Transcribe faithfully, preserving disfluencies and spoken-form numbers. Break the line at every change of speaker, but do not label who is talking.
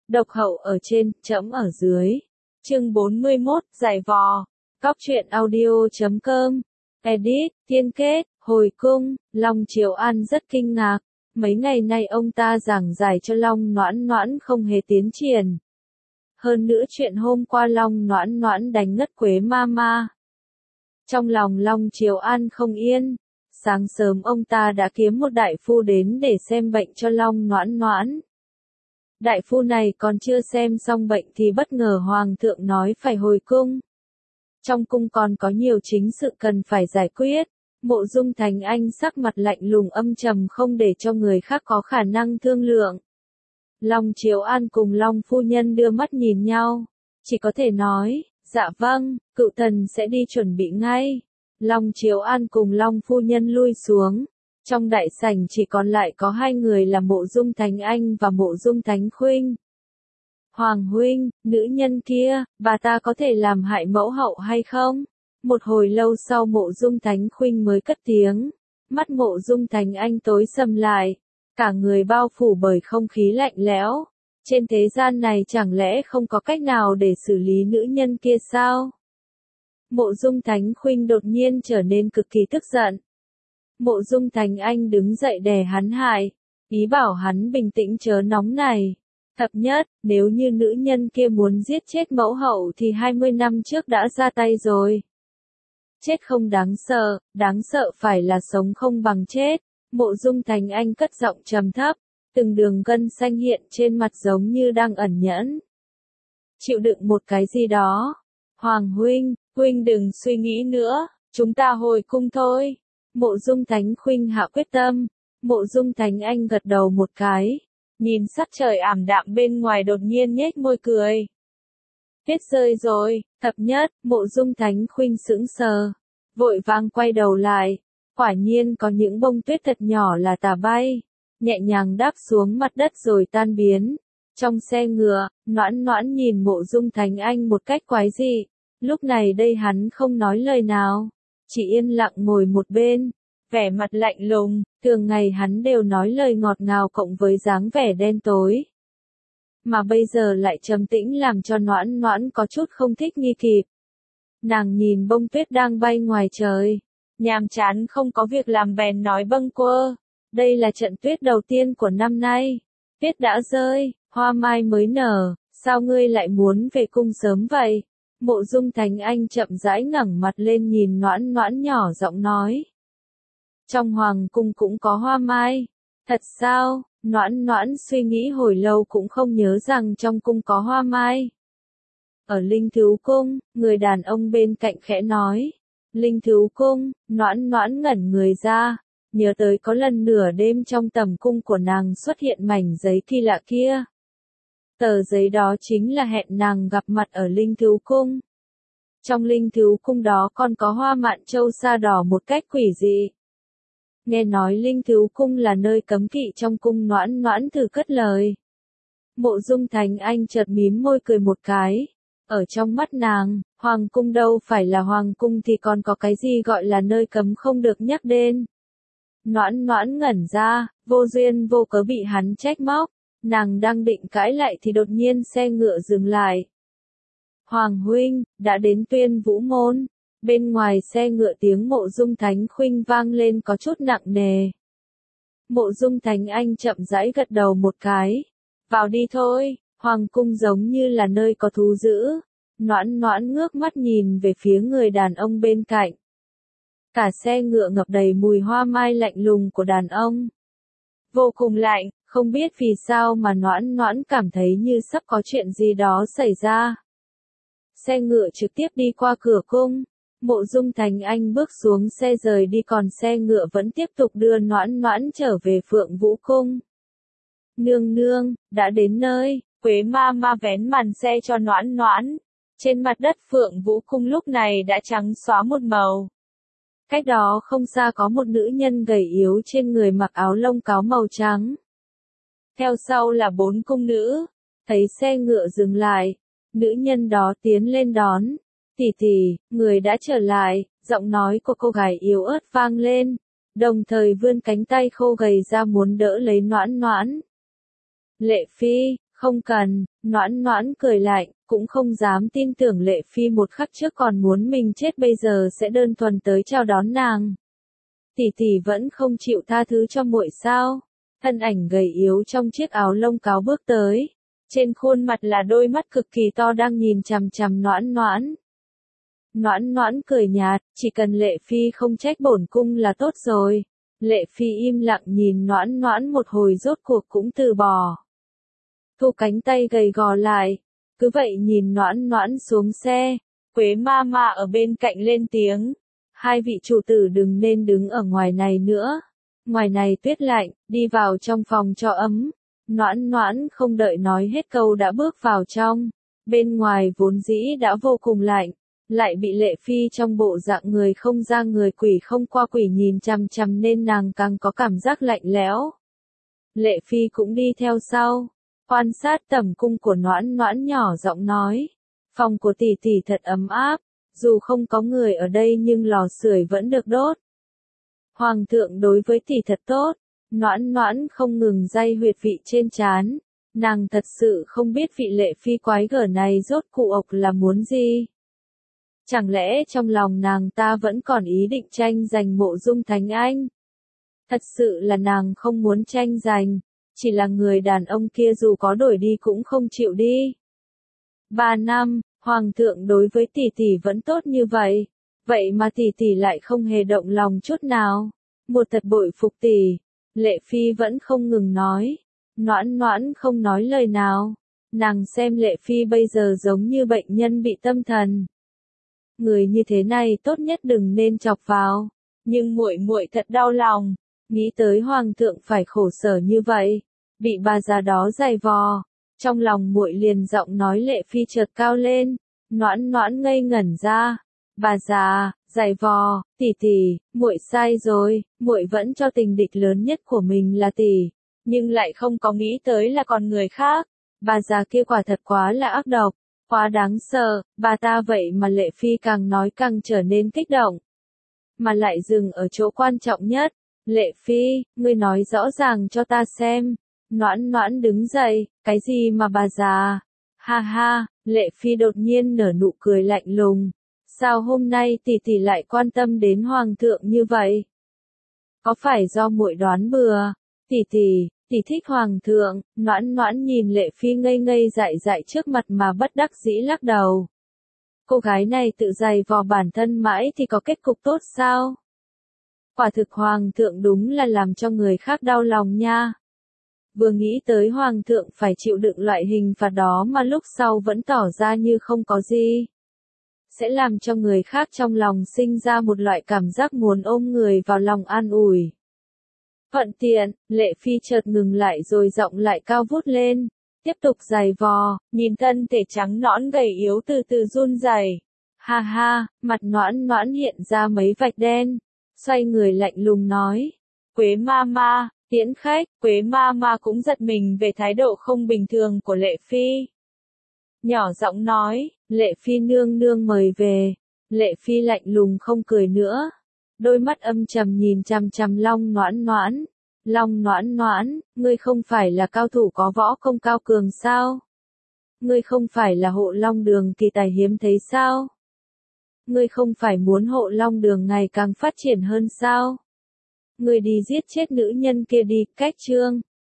Độc hậu ở trên, trẫm ở dưới. Chương bốn mươi mốt, giải vò. Cóc truyện audio chấm com. Edit, tiên kết, hồi cung. Long Triều An rất kinh ngạc. Mấy ngày nay ông ta giảng giải cho Long Noãn Noãn không hề tiến triển. Hơn nữa chuyện hôm qua Long Noãn Noãn đánh ngất Quế ma ma. Trong lòng Long Triều An không yên. Sáng sớm ông ta đã kiếm một đại phu đến để xem bệnh cho Long Noãn Noãn. Đại phu này còn chưa xem xong bệnh thì bất ngờ Hoàng thượng nói phải hồi cung. Trong cung còn có nhiều chính sự cần phải giải quyết. Mộ Dung Thành Anh sắc mặt lạnh lùng âm trầm không để cho người khác có khả năng thương lượng. Long Triều An cùng Long phu nhân đưa mắt nhìn nhau. Chỉ có thể nói, dạ vâng, cựu thần sẽ đi chuẩn bị ngay. Long Triều An cùng Long phu nhân lui xuống. Trong đại sảnh chỉ còn lại có hai người là Mộ Dung Thành Anh và Mộ Dung Thánh Khuynh. Hoàng huynh, nữ nhân kia, bà ta có thể làm hại mẫu hậu hay không? Một hồi lâu sau Mộ Dung Thánh Khuynh mới cất tiếng. Mắt Mộ Dung Thành Anh tối sầm lại. Cả người bao phủ bởi không khí lạnh lẽo. Trên thế gian này chẳng lẽ không có cách nào để xử lý nữ nhân kia sao? Mộ Dung Thánh Khuynh đột nhiên trở nên cực kỳ tức giận. Mộ Dung Thành Anh đứng dậy đè hắn lại, ý bảo hắn bình tĩnh chớ nóng này. Thập nhất, nếu như nữ nhân kia muốn giết chết mẫu hậu thì hai mươi năm trước đã ra tay rồi. Chết không đáng sợ, đáng sợ phải là sống không bằng chết. Mộ Dung Thành Anh cất giọng trầm thấp, từng đường gân xanh hiện trên mặt giống như đang ẩn nhẫn. Chịu đựng một cái gì đó. Hoàng huynh, huynh đừng suy nghĩ nữa, chúng ta hồi cung thôi. Mộ Dung Thánh Khuynh hạ quyết tâm. Mộ Dung Thành Anh gật đầu một cái. Nhìn sắc trời ảm đạm bên ngoài đột nhiên nhếch môi cười. Tuyết rơi rồi, thập nhất, Mộ Dung Thánh Khuynh sững sờ. Vội vàng quay đầu lại. Quả nhiên có những bông tuyết thật nhỏ là tả bay. Nhẹ nhàng đáp xuống mặt đất rồi tan biến. Trong xe ngựa, Noãn Noãn nhìn Mộ Dung Thành Anh một cách quái dị. Lúc này đây hắn không nói lời nào. Chỉ yên lặng ngồi một bên, vẻ mặt lạnh lùng, thường ngày hắn đều nói lời ngọt ngào cộng với dáng vẻ đen tối. Mà bây giờ lại trầm tĩnh làm cho Noãn Noãn có chút không thích nghi kịp. Nàng nhìn bông tuyết đang bay ngoài trời, nhàm chán không có việc làm bèn nói bâng quơ. Đây là trận tuyết đầu tiên của năm nay. Tuyết đã rơi, hoa mai mới nở, sao ngươi lại muốn về cung sớm vậy? Mộ Dung Thành Anh chậm rãi ngẩng mặt lên nhìn Noãn Noãn nhỏ giọng nói. Trong hoàng cung cũng có hoa mai. Thật sao? Noãn Noãn suy nghĩ hồi lâu cũng không nhớ rằng trong cung có hoa mai. Ở Linh Thứu Cung, người đàn ông bên cạnh khẽ nói. Linh Thứu Cung, Noãn Noãn ngẩn người ra. Nhớ tới có lần nửa đêm trong tầm cung của nàng xuất hiện mảnh giấy kỳ lạ kia. Tờ giấy đó chính là hẹn nàng gặp mặt ở Linh Thứu Cung. Trong Linh Thứu Cung đó còn có hoa mạn châu sa đỏ một cách quỷ dị. Nghe nói Linh Thứu Cung là nơi cấm kỵ trong cung. Noãn Noãn thử cất lời. Mộ Dung Thành Anh chợt mím môi cười một cái. Ở trong mắt nàng, hoàng cung đâu phải là hoàng cung thì còn có cái gì gọi là nơi cấm không được nhắc đến. Noãn Noãn ngẩn ra, vô duyên vô cớ bị hắn trách móc. Nàng đang định cãi lại thì đột nhiên xe ngựa dừng lại. Hoàng huynh, đã đến Tuyên Vũ Môn. Bên ngoài xe ngựa tiếng Mộ Dung Thánh Khuynh vang lên có chút nặng nề. Mộ Dung Thành Anh chậm rãi gật đầu một cái. Vào đi thôi, hoàng cung giống như là nơi có thú dữ. Noãn Noãn ngước mắt nhìn về phía người đàn ông bên cạnh. Cả xe ngựa ngập đầy mùi hoa mai lạnh lùng của đàn ông. Vô cùng lạnh. Không biết vì sao mà Noãn Noãn cảm thấy như sắp có chuyện gì đó xảy ra. Xe ngựa trực tiếp đi qua cửa cung. Mộ Dung Thành Anh bước xuống xe rời đi còn xe ngựa vẫn tiếp tục đưa Noãn Noãn trở về Phượng Vũ Cung. Nương nương, đã đến nơi. Quế ma ma vén màn xe cho Noãn Noãn. Trên mặt đất Phượng Vũ Cung lúc này đã trắng xóa một màu. Cách đó không xa có một nữ nhân gầy yếu trên người mặc áo lông cáo màu trắng. Theo sau là bốn cung nữ. Thấy xe ngựa dừng lại, nữ nhân đó tiến lên đón. Tỷ tỷ, người đã trở lại, giọng nói của cô gái yếu ớt vang lên. Đồng thời vươn cánh tay khô gầy ra muốn đỡ lấy Noãn Noãn. Lệ Phi, Không cần, Noãn Noãn cười lạnh, cũng không dám tin tưởng Lệ Phi một khắc trước còn muốn mình chết bây giờ sẽ đơn thuần tới chào đón nàng. Tỷ tỷ vẫn không chịu tha thứ cho muội sao? Thân ảnh gầy yếu trong chiếc áo lông cáo bước tới. Trên khuôn mặt là đôi mắt cực kỳ to đang nhìn chằm chằm Noãn Noãn. Noãn Noãn cười nhạt, chỉ cần Lệ Phi không trách bổn cung là tốt rồi. Lệ Phi im lặng nhìn Noãn Noãn một hồi rốt cuộc cũng từ bỏ. Thu cánh tay gầy gò lại, cứ vậy nhìn Noãn Noãn xuống xe. Quế ma ma ở bên cạnh lên tiếng. Hai vị chủ tử đừng nên đứng ở ngoài này nữa. Ngoài này tuyết lạnh, đi vào trong phòng cho ấm. Noãn Noãn không đợi nói hết câu đã bước vào trong. Bên ngoài vốn dĩ đã vô cùng lạnh, lại bị Lệ Phi trong bộ dạng người không ra người quỷ không qua quỷ nhìn chằm chằm nên nàng càng có cảm giác lạnh lẽo. Lệ Phi cũng đi theo sau, quan sát tẩm cung của Noãn Noãn nhỏ giọng nói. Phòng của tỷ tỷ thật ấm áp, dù không có người ở đây nhưng lò sưởi vẫn được đốt. Hoàng thượng đối với tỷ thật tốt. Noãn Noãn không ngừng day huyệt vị trên trán. Nàng thật sự không biết vị Lệ Phi quái gở này rốt cụ ộc là muốn gì. Chẳng lẽ trong lòng nàng ta vẫn còn ý định tranh giành Mộ Dung Thánh Anh? Thật sự là nàng không muốn tranh giành, chỉ là người đàn ông kia dù có đổi đi cũng không chịu đi. Ba năm, Hoàng thượng đối với tỷ tỷ vẫn tốt như vậy, vậy mà tỷ tỷ lại không hề động lòng chút nào. Một thật bội phục tỷ. Lệ Phi vẫn không ngừng nói. Noãn Noãn không nói lời nào. Nàng xem Lệ Phi bây giờ giống như bệnh nhân bị tâm thần. Người như thế này tốt nhất đừng nên chọc vào. Nhưng muội muội thật đau lòng. Nghĩ tới hoàng thượng phải khổ sở như vậy, bị bà già đó giày vò. Trong lòng muội liền giọng nói Lệ Phi chợt cao lên. Noãn Noãn ngây ngẩn ra. Bà già, giày vò, tỷ tỷ, muội sai rồi, muội vẫn cho tình địch lớn nhất của mình là tỷ, nhưng lại không có nghĩ tới là còn người khác. Bà già kia quả thật quá là ác độc, quá đáng sợ, bà ta vậy mà Lệ Phi càng nói càng trở nên kích động. Mà lại dừng ở chỗ quan trọng nhất. Lệ Phi, ngươi nói rõ ràng cho ta xem. Noãn Noãn đứng dậy, cái gì mà bà già? Ha ha, Lệ Phi đột nhiên nở nụ cười lạnh lùng. Sao hôm nay tỷ tỷ lại quan tâm đến hoàng thượng như vậy? Có phải do muội đoán bừa? Tỷ tỷ, tỷ thích hoàng thượng. Noãn Noãn nhìn Lệ Phi ngây ngây dại dại trước mặt mà bất đắc dĩ lắc đầu. Cô gái này tự giày vò bản thân mãi thì có kết cục tốt sao? Quả thực hoàng thượng đúng là làm cho người khác đau lòng nha. Vừa nghĩ tới hoàng thượng phải chịu đựng loại hình phạt đó mà lúc sau vẫn tỏ ra như không có gì, sẽ làm cho người khác trong lòng sinh ra một loại cảm giác muốn ôm người vào lòng an ủi. Thuận tiện, Lệ Phi chợt ngừng lại rồi giọng lại cao vút lên, tiếp tục giày vò, nhìn thân thể trắng nõn gầy yếu từ từ run rẩy. Ha ha, mặt Noãn Noãn hiện ra mấy vạch đen, xoay người lạnh lùng nói, Quế ma ma, tiễn khách. Quế ma ma cũng giật mình về thái độ không bình thường của Lệ Phi. Nhỏ giọng nói, Lệ Phi nương nương mời về. Lệ Phi lạnh lùng không cười nữa. Đôi mắt âm trầm nhìn chằm chằm Long Noãn Noãn. Long Noãn Noãn, ngươi không phải là cao thủ có võ công cao cường sao? Ngươi không phải là hộ Long Đường kỳ tài hiếm thấy sao? Ngươi không phải muốn hộ Long Đường ngày càng phát triển hơn sao? Ngươi đi giết chết nữ nhân kia đi, cách chương.